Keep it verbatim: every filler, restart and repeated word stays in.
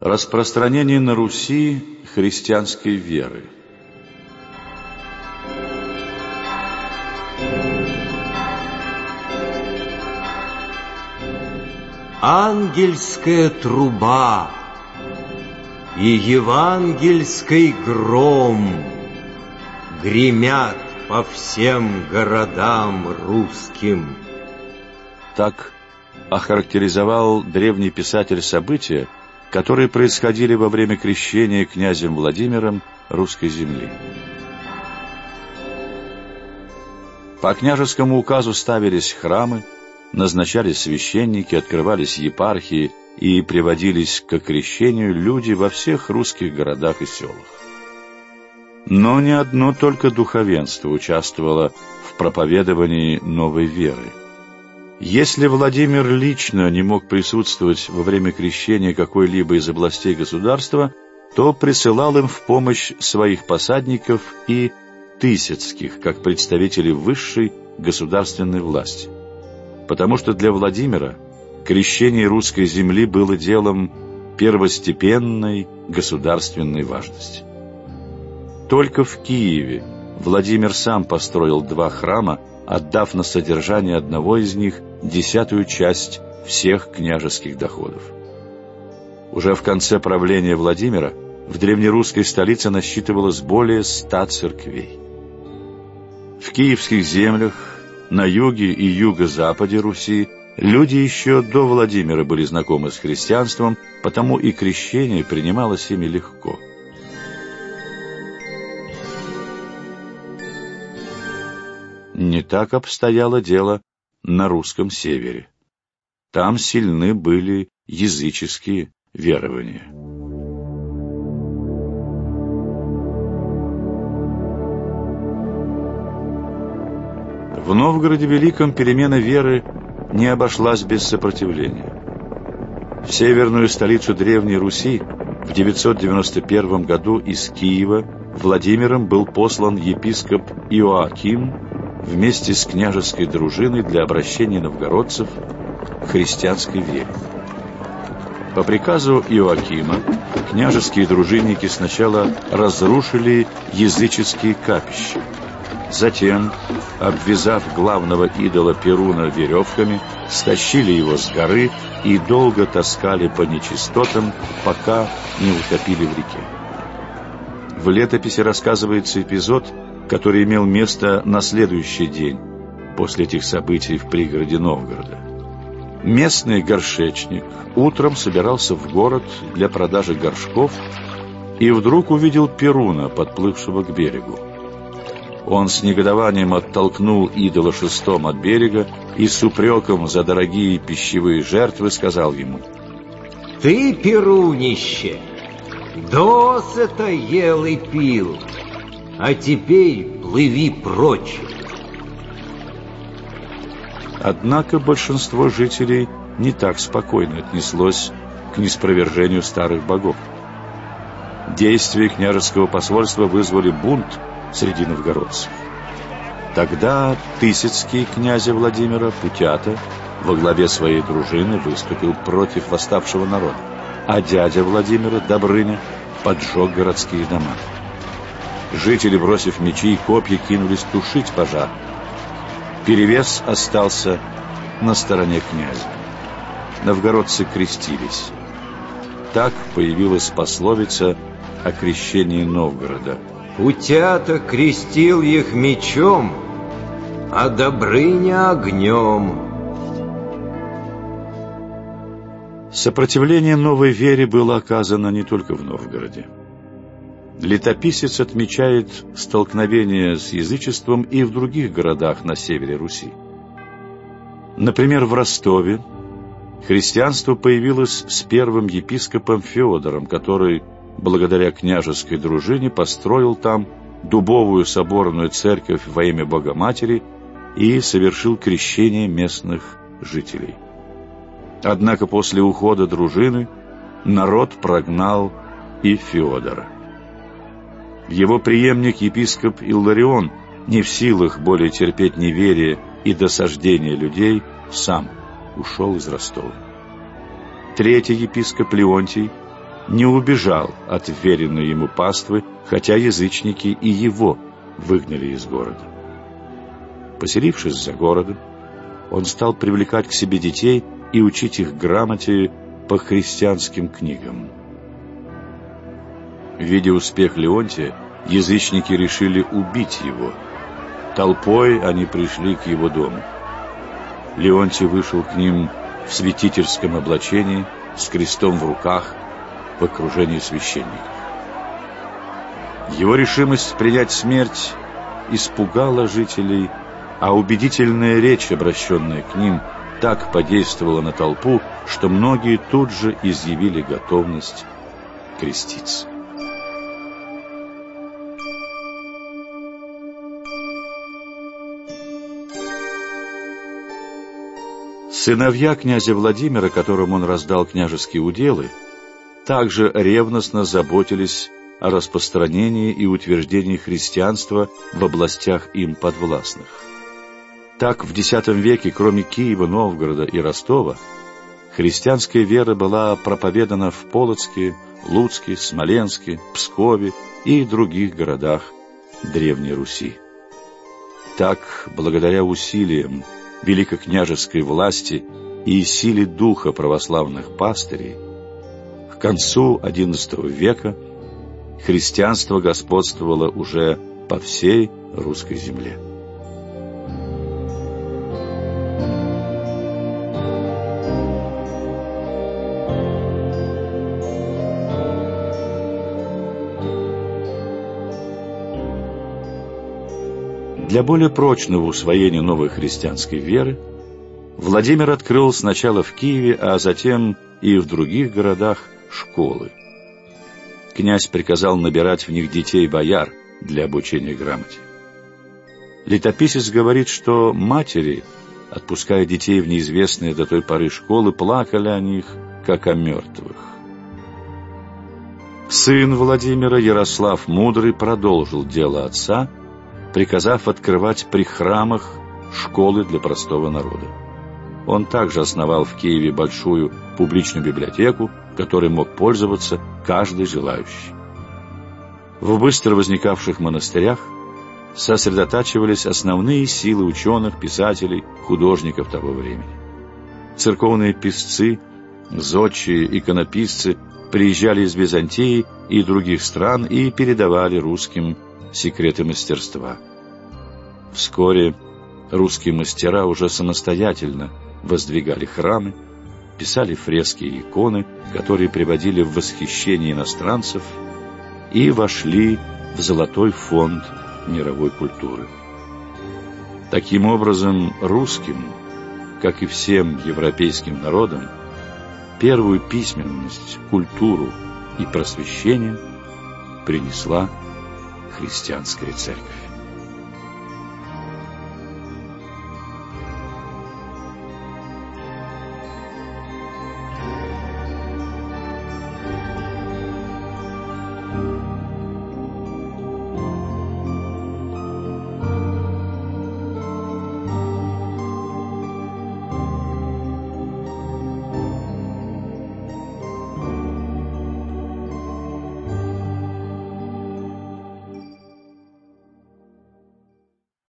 Распространение на Руси христианской веры. Ангельская труба и евангельский гром гремят по всем городам русским. Так охарактеризовал древний писатель события, которые происходили во время крещения князем Владимиром русской земли. По княжескому указу ставились храмы, назначались священники, открывались епархии и приводились к крещению люди во всех русских городах и селах. Но не одно только духовенство участвовало в проповедовании новой веры. Если Владимир лично не мог присутствовать во время крещения какой-либо из областей государства, то присылал им в помощь своих посадников и тысяцких, как представителей высшей государственной власти. Потому что для Владимира крещение русской земли было делом первостепенной государственной важности. Только в Киеве Владимир сам построил два храма, отдав на содержание одного из них десятую часть всех княжеских доходов. Уже в конце правления Владимира в древнерусской столице насчитывалось более ста церквей. В киевских землях, на юге и юго-западе Руси, люди еще до Владимира были знакомы с христианством, потому и крещение принималось ими легко. Не так обстояло дело на русском севере. Там сильны были языческие верования. В Новгороде Великом перемена веры не обошлась без сопротивления. В северную столицу Древней Руси в девятьсот девяносто первом году из Киева Владимиром был послан епископ Иоаким вместе с княжеской дружиной для обращения новгородцев к христианской вере. По приказу Иоакима княжеские дружинники сначала разрушили языческие капища, затем, обвязав главного идола Перуна веревками, стащили его с горы и долго таскали по нечистотам, пока не утопили в реке. В летописи рассказывается эпизод, который имел место на следующий день после этих событий в пригороде Новгорода. Местный горшечник утром собирался в город для продажи горшков и вдруг увидел Перуна, подплывшего к берегу. Он с негодованием оттолкнул идола шестом от берега и с упреком за дорогие пищевые жертвы сказал ему: «Ты, Перунище, досыта ел и пил, а теперь плыви прочь». Однако большинство жителей не так спокойно отнеслось к ниспровержению старых богов. Действия княжеского посольства вызвали бунт среди новгородцев. Тогда Тысяцкий князя Владимира Путята во главе своей дружины выступил против восставшего народа, а дядя Владимира, Добрыня, поджег городские дома. Жители, бросив мечи и копья, кинулись тушить пожар. Перевес остался на стороне князя. Новгородцы крестились. Так появилась пословица о крещении Новгорода: «Путята крестил их мечом, а Добрыня огнем». Сопротивление новой вере было оказано не только в Новгороде. Летописец отмечает столкновение с язычеством и в других городах на севере Руси. Например, в Ростове христианство появилось с первым епископом Феодором, который, благодаря княжеской дружине, построил там дубовую соборную церковь во имя Богоматери и совершил крещение местных жителей. Однако после ухода дружины народ прогнал и Феодора. Его преемник, епископ Илларион, не в силах более терпеть неверие и досаждение людей, сам ушел из Ростова. Третий епископ Леонтий не убежал от веренной ему паствы, хотя язычники и его выгнали из города. Поселившись за городом, он стал привлекать к себе детей и учить их грамоте по христианским книгам. Видя успех Леонтия, язычники решили убить его. Толпой они пришли к его дому. Леонтий вышел к ним в святительском облачении, с крестом в руках, в окружении священников. Его решимость принять смерть испугала жителей, а убедительная речь, обращенная к ним, так подействовала на толпу, что многие тут же изъявили готовность креститься. Сыновья князя Владимира, которым он раздал княжеские уделы, также ревностно заботились о распространении и утверждении христианства в областях им подвластных. Так, в десятом веке, кроме Киева, Новгорода и Ростова, христианская вера была проповедана в Полоцке, Луцке, Смоленске, Пскове и других городах Древней Руси. Так, благодаря усилиям великокняжеской власти и силе духа православных пастырей, к концу одиннадцатого века христианство господствовало уже по всей русской земле. Для более прочного усвоения новой христианской веры Владимир открыл сначала в Киеве, а затем и в других городах школы. Князь приказал набирать в них детей-бояр для обучения грамоте. Летописец говорит, что матери, отпуская детей в неизвестные до той поры школы, плакали о них, как о мертвых. Сын Владимира, Ярослав Мудрый, продолжил дело отца, приказав открывать при храмах школы для простого народа. Он также основал в Киеве большую публичную библиотеку, которой мог пользоваться каждый желающий. В быстро возникавших монастырях сосредотачивались основные силы ученых, писателей, художников того времени. Церковные писцы, зодчие, иконописцы приезжали из Византии и других стран и передавали русским секреты мастерства. Вскоре русские мастера уже самостоятельно воздвигали храмы, писали фрески и иконы, которые приводили в восхищение иностранцев и вошли в золотой фонд мировой культуры. Таким образом, русским, как и всем европейским народам, первую письменность, культуру и просвещение принесла христианская церковь.